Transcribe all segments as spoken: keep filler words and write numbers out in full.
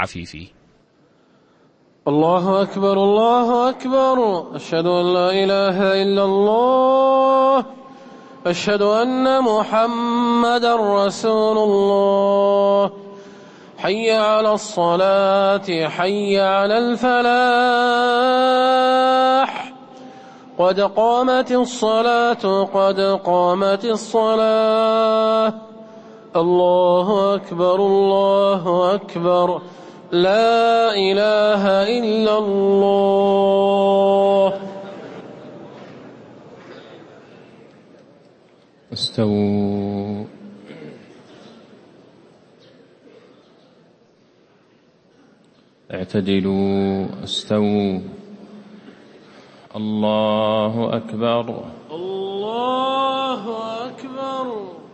عفيفي. الله أكبر الله أكبر، أشهد أن لا إله إلا الله، أشهد أن محمدا رسول الله. حي على الصلاة حي على الفلاح، قد قامت الصلاة قد قامت الصلاة. الله أكبر الله أكبر، لا إله إلا الله. استووا. اعتدلوا. استووا. الله أكبر الله أكبر.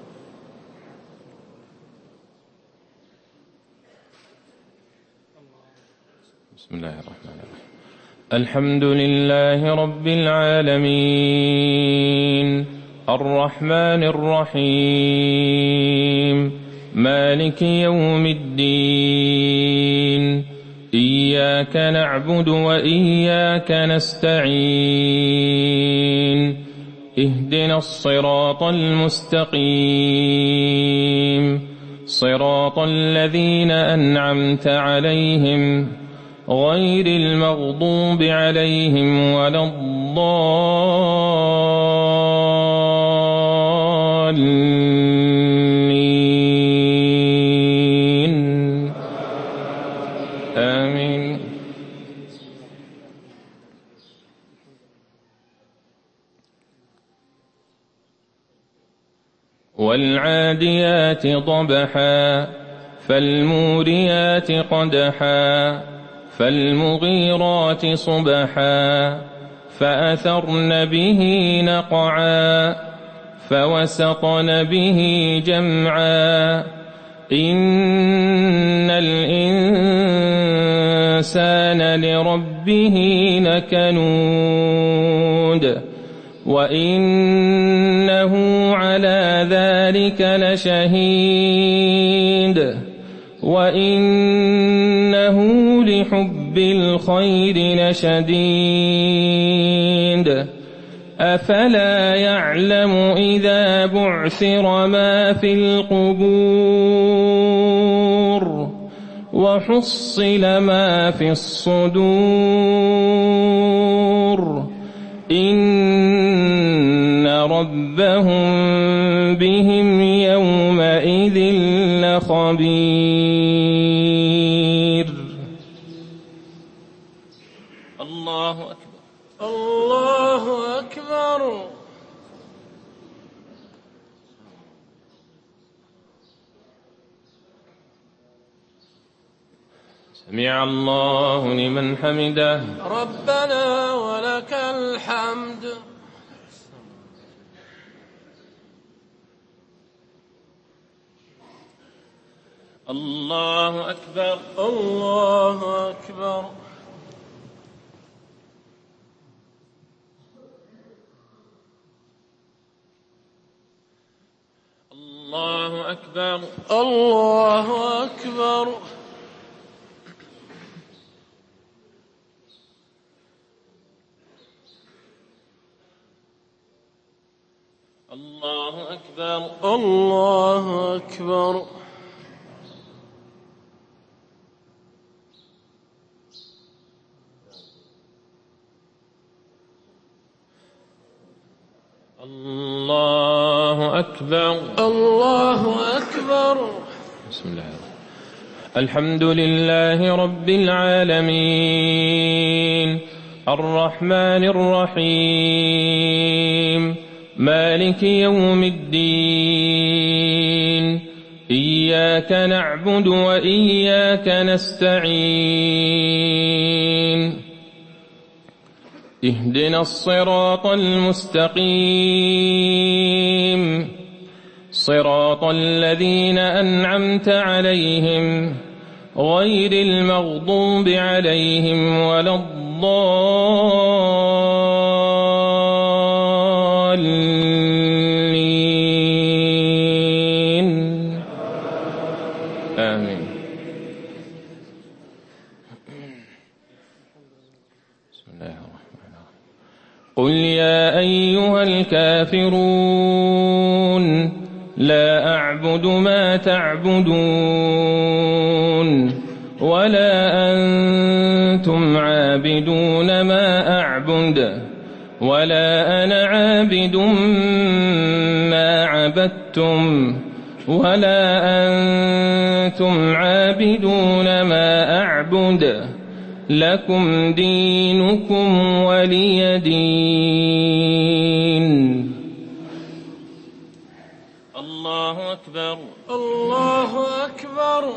بسم الله الرحمن الرحيم. الحمد لله رب العالمين، الرحمن الرحيم، مالك يوم الدين، إياك نعبد وإياك نستعين، اهدنا الصراط المستقيم، صراط الذين أنعمت عليهم غير المغضوب عليهم ولا الضالين. آمين. والعاديات ضبحا، فالموريات قدحا، فالمغيرات صبحا، فأثرن به نقعا، فوسطن به جمعا. إن الإنسان لربه لكنود، وإنه على ذلك لشهيد، وإنه لحب الخير لشديد. أفلا يعلم إذا بعثر ما في القبور، وحصل ما في الصدور، إن ربهم بهم يومئذ لخبير. الله أكبر الله أكبر. سمع الله لمن حمده. ربنا ولك الحمد. الله أكبر الله أكبر. الله أكبر الله أكبر. الله أكبر الله أكبر. الله أكبر الله أكبر. بسم الله الرحمن الرحيم. الحمد لله رب العالمين، الرحمن الرحيم، مالك يوم الدين، إياك نعبد وإياك نستعين، اهدنا الصراط المستقيم، صراط الذين أنعمت عليهم غير المغضوب عليهم ولا الضالين. آمين. بسم الله الرحمن الرحيم. قل يا أيها الكافرون لا أعبد ما تعبدون ولا أنتم عابدون ما أعبد ولا أنا عابد ما عبدتم ولا أنتم عابدون ما أعبد لكم دينكم ولي دين. الله أكبر. الله أكبر.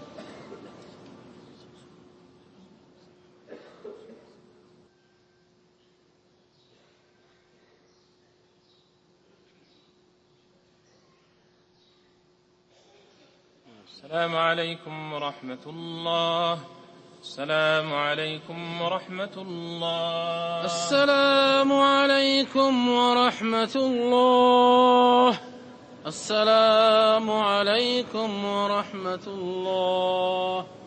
السلام عليكم ورحمة الله. السلام عليكم ورحمة الله. السلام عليكم ورحمة الله. السلام عليكم ورحمة الله.